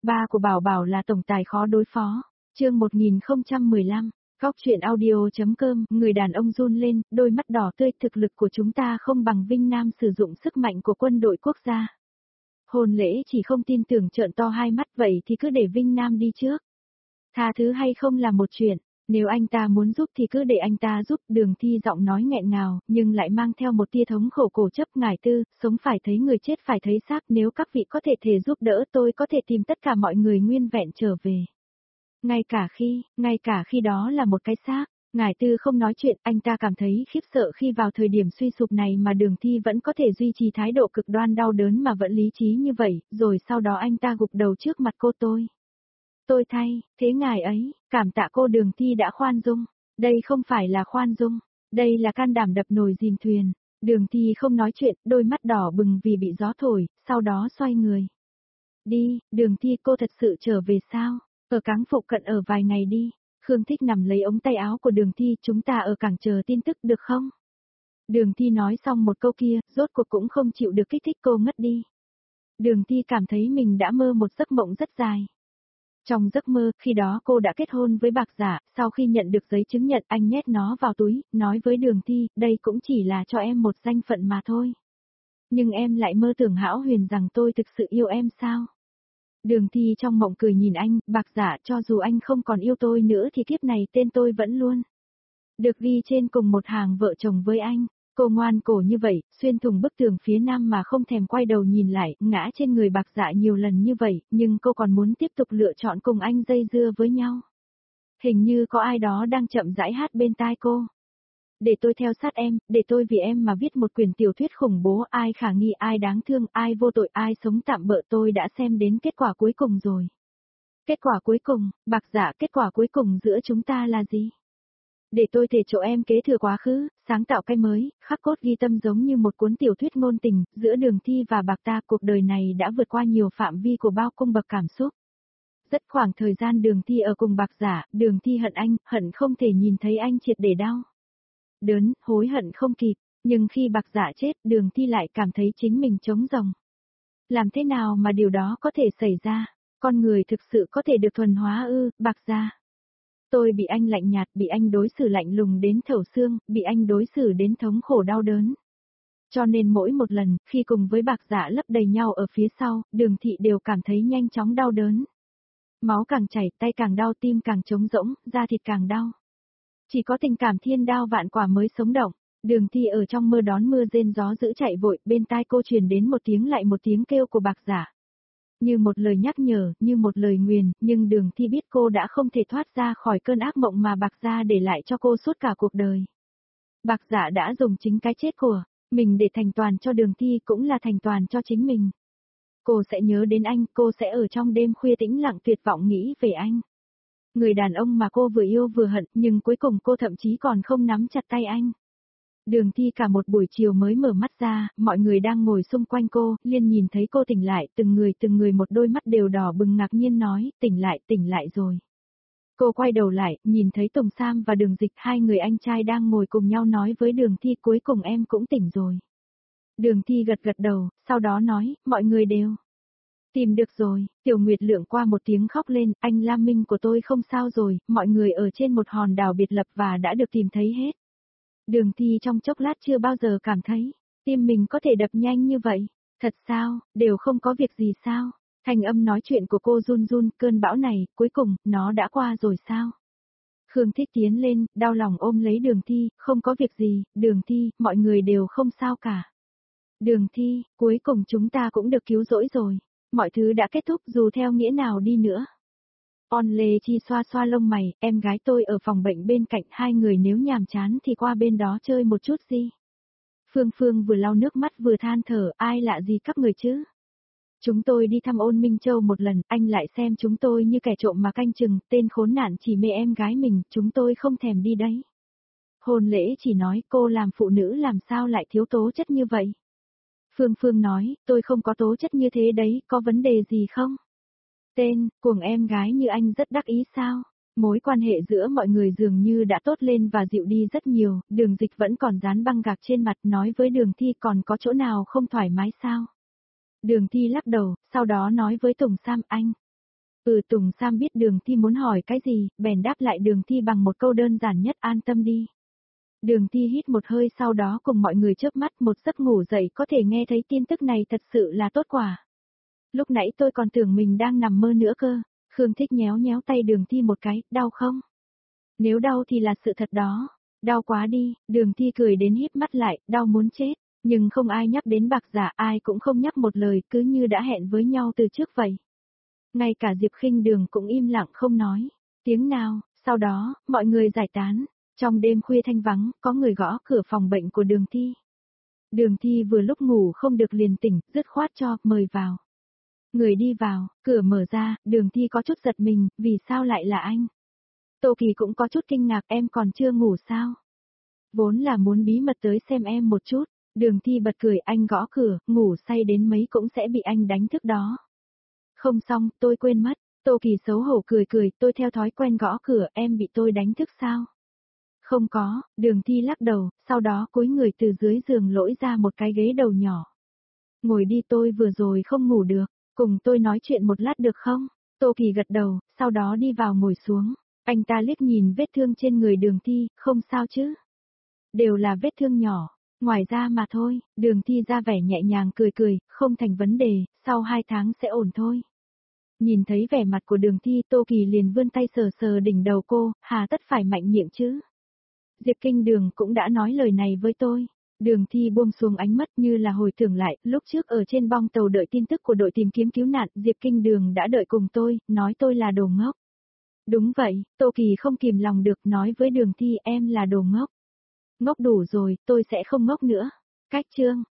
Ba của Bảo Bảo là tổng tài khó đối phó. Chương 1015, Góc truyện audio.com, người đàn ông run lên, đôi mắt đỏ tươi, thực lực của chúng ta không bằng Vinh Nam sử dụng sức mạnh của quân đội quốc gia. Hồn Lễ chỉ không tin tưởng trợn to hai mắt, vậy thì cứ để Vinh Nam đi trước. Tha thứ hay không là một chuyện, nếu anh ta muốn giúp thì cứ để anh ta giúp. Đường Thi giọng nói nghẹn ngào, nhưng lại mang theo một tia thống khổ cổ chấp. Ngải Tư, sống phải thấy người, chết phải thấy xác, nếu các vị có thể giúp đỡ tôi có thể tìm tất cả mọi người nguyên vẹn trở về. Ngay cả khi đó là một cái xác. Ngải Tư không nói chuyện, anh ta cảm thấy khiếp sợ khi vào thời điểm suy sụp này mà Đường Thi vẫn có thể duy trì thái độ cực đoan đau đớn mà vẫn lý trí như vậy, rồi sau đó anh ta gục đầu trước mặt cô. Tôi thay, thế ngài ấy, cảm tạ cô. Đường Thi đã khoan dung. Đây không phải là khoan dung, đây là can đảm đập nồi dìm thuyền. Đường Thi không nói chuyện, đôi mắt đỏ bừng vì bị gió thổi, sau đó xoay người. Đi, Đường Thi, cô thật sự trở về sao? Ở cảng phụ cận ở vài ngày đi. Khương Thích nằm lấy ống tay áo của Đường Thi, chúng ta ở cảng chờ tin tức được không? Đường Thi nói xong một câu kia, rốt cuộc cũng không chịu được kích thích cô ngất đi. Đường Thi cảm thấy mình đã mơ một giấc mộng rất dài. Trong giấc mơ, khi đó cô đã kết hôn với Bạc Giả, sau khi nhận được giấy chứng nhận anh nhét nó vào túi, nói với Đường Thi, đây cũng chỉ là cho em một danh phận mà thôi. Nhưng em lại mơ tưởng hão huyền rằng tôi thực sự yêu em sao? Đường Thi trong mộng cười nhìn anh, Bạc Giả, cho dù anh không còn yêu tôi nữa thì kiếp này tên tôi vẫn luôn được ghi trên cùng một hàng vợ chồng với anh. Cô ngoan cổ như vậy, xuyên thủng bức tường phía nam mà không thèm quay đầu nhìn lại, ngã trên người Bạc Dạ nhiều lần như vậy, nhưng cô còn muốn tiếp tục lựa chọn cùng anh dây dưa với nhau. Hình như có ai đó đang chậm rãi hát bên tai cô. Để tôi theo sát em, để tôi vì em mà viết một quyển tiểu thuyết khủng bố, ai khả nghi, ai đáng thương, ai vô tội, ai sống tạm bợ. Tôi đã xem đến kết quả cuối cùng rồi. Kết quả cuối cùng, Bạc Dạ, kết quả cuối cùng giữa chúng ta là gì? Để tôi thể chỗ em kế thừa quá khứ, sáng tạo cái mới, khắc cốt ghi tâm giống như một cuốn tiểu thuyết ngôn tình, giữa Đường Thi và Bạc ta. Cuộc đời này đã vượt qua nhiều phạm vi của bao cung bậc cảm xúc. Rất khoảng thời gian Đường Thi ở cùng Bạc Giả, Đường Thi hận anh, hận không thể nhìn thấy anh triệt để đau đớn, hối hận không kịp, nhưng khi Bạc Giả chết, Đường Thi lại cảm thấy chính mình trống rỗng. Làm thế nào mà điều đó có thể xảy ra? Con người thực sự có thể được thuần hóa ư? Bạc Giả. Tôi bị anh lạnh nhạt, bị anh đối xử lạnh lùng đến thấu xương, bị anh đối xử đến thống khổ đau đớn. Cho nên mỗi một lần, khi cùng với Bạc Giả lấp đầy nhau ở phía sau, Đường Thị đều cảm thấy nhanh chóng đau đớn. Máu càng chảy, tay càng đau, tim càng trống rỗng, da thịt càng đau. Chỉ có tình cảm thiên đao vạn quả mới sống động. Đường Thi ở trong mơ đón mưa rên gió dữ chạy vội, bên tai cô truyền đến một tiếng lại một tiếng kêu của Bạc Giả. Như một lời nhắc nhở, như một lời nguyền, nhưng Đường Thi biết cô đã không thể thoát ra khỏi cơn ác mộng mà Bạc Gia để lại cho cô suốt cả cuộc đời. Bạc Giả đã dùng chính cái chết của mình để thành toàn cho Đường Thi, cũng là thành toàn cho chính mình. Cô sẽ nhớ đến anh, cô sẽ ở trong đêm khuya tĩnh lặng tuyệt vọng nghĩ về anh. Người đàn ông mà cô vừa yêu vừa hận, nhưng cuối cùng cô thậm chí còn không nắm chặt tay anh. Đường Thi cả một buổi chiều mới mở mắt ra, mọi người đang ngồi xung quanh cô, liền nhìn thấy cô tỉnh lại, từng người một đôi mắt đều đỏ bừng ngạc nhiên nói, tỉnh lại rồi. Cô quay đầu lại, nhìn thấy Tùng Sam và Đường Dịch, hai người anh trai đang ngồi cùng nhau nói với Đường Thi, cuối cùng em cũng tỉnh rồi. Đường Thi gật đầu, sau đó nói, mọi người đều tìm được rồi. Tiểu Nguyệt Lượng qua một tiếng khóc lên, anh Lam Minh của tôi không sao rồi, mọi người ở trên một hòn đảo biệt lập và đã được tìm thấy hết. Đường Thi trong chốc lát chưa bao giờ cảm thấy tim mình có thể đập nhanh như vậy. Thật sao, đều không có việc gì sao? Thanh âm nói chuyện của cô run run, cơn bão này, cuối cùng, nó đã qua rồi sao? Khương Thích tiến lên, đau lòng ôm lấy Đường Thi, không có việc gì, Đường Thi, mọi người đều không sao cả. Đường Thi, cuối cùng chúng ta cũng được cứu rỗi rồi. Mọi thứ đã kết thúc dù theo nghĩa nào đi nữa. On Lê Chi xoa xoa lông mày, em gái tôi ở phòng bệnh bên cạnh, hai người nếu nhàm chán thì qua bên đó chơi một chút gì. Phương Phương vừa lau nước mắt vừa than thở, ai lạ gì các người chứ. Chúng tôi đi thăm Ôn Minh Châu một lần, anh lại xem chúng tôi như kẻ trộm mà canh chừng, tên khốn nạn chỉ mê em gái mình, chúng tôi không thèm đi đấy. Hôn Lễ chỉ nói, cô làm phụ nữ làm sao lại thiếu tố chất như vậy. Phương Phương nói, tôi không có tố chất như thế đấy, có vấn đề gì không? Tên, cuồng em gái như anh rất đắc ý sao? Mối quan hệ giữa mọi người dường như đã tốt lên và dịu đi rất nhiều, Đường Dịch vẫn còn dán băng gạc trên mặt nói với Đường Thi còn có chỗ nào không thoải mái sao? Đường Thi lắc đầu, sau đó nói với Tùng Sam anh. Tùng Sam biết Đường Thi muốn hỏi cái gì, bèn đáp lại Đường Thi bằng một câu đơn giản nhất, an tâm đi. Đường Thi hít một hơi sau đó cùng mọi người chớp mắt, một giấc ngủ dậy có thể nghe thấy tin tức này thật sự là tốt quả. Lúc nãy tôi còn tưởng mình đang nằm mơ nữa cơ. Khương Thích nhéo nhéo tay Đường Thi một cái, đau không? Nếu đau thì là sự thật đó. Đau quá đi, Đường Thi cười đến híp mắt lại, đau muốn chết. Nhưng không ai nhắc đến Bạc Giả, ai cũng không nhắc một lời, cứ như đã hẹn với nhau từ trước vậy. Ngay cả Diệp Khinh Đường cũng im lặng không nói tiếng nào, sau đó, mọi người giải tán. Trong đêm khuya thanh vắng, có người gõ cửa phòng bệnh của Đường Thi. Đường Thi vừa lúc ngủ không được liền tỉnh, dứt khoát cho, mời vào. Người đi vào, cửa mở ra, Đường Thi có chút giật mình, vì sao lại là anh? Tô Kỳ cũng có chút kinh ngạc, em còn chưa ngủ sao? Vốn là muốn bí mật tới xem em một chút. Đường Thi bật cười, anh gõ cửa, ngủ say đến mấy cũng sẽ bị anh đánh thức đó. Không xong, tôi quên mất. Tô Kỳ xấu hổ cười cười, tôi theo thói quen gõ cửa, em bị tôi đánh thức sao? Không có, Đường Thi lắc đầu, sau đó cúi người từ dưới giường lỗi ra một cái ghế đầu nhỏ. Ngồi đi, tôi vừa rồi không ngủ được, cùng tôi nói chuyện một lát được không? Tô Kỳ gật đầu, sau đó đi vào ngồi xuống. Anh ta liếc nhìn vết thương trên người Đường Thi, không sao chứ? Đều là vết thương nhỏ, ngoài ra mà thôi. Đường Thi ra vẻ nhẹ nhàng cười cười, không thành vấn đề, sau 2 tháng sẽ ổn thôi. Nhìn thấy vẻ mặt của Đường Thi, Tô Kỳ liền vươn tay sờ sờ đỉnh đầu cô, hà tất phải mạnh miệng chứ? Diệp Kinh Đường cũng đã nói lời này với tôi. Đường Thi buông xuống ánh mắt như là hồi tưởng lại, lúc trước ở trên bong tàu đợi tin tức của đội tìm kiếm cứu nạn, Diệp Kinh Đường đã đợi cùng tôi, nói tôi là đồ ngốc. Đúng vậy, Tô Kỳ không kìm lòng được nói với Đường Thi, em là đồ ngốc. Ngốc đủ rồi, tôi sẽ không ngốc nữa. Cách chương.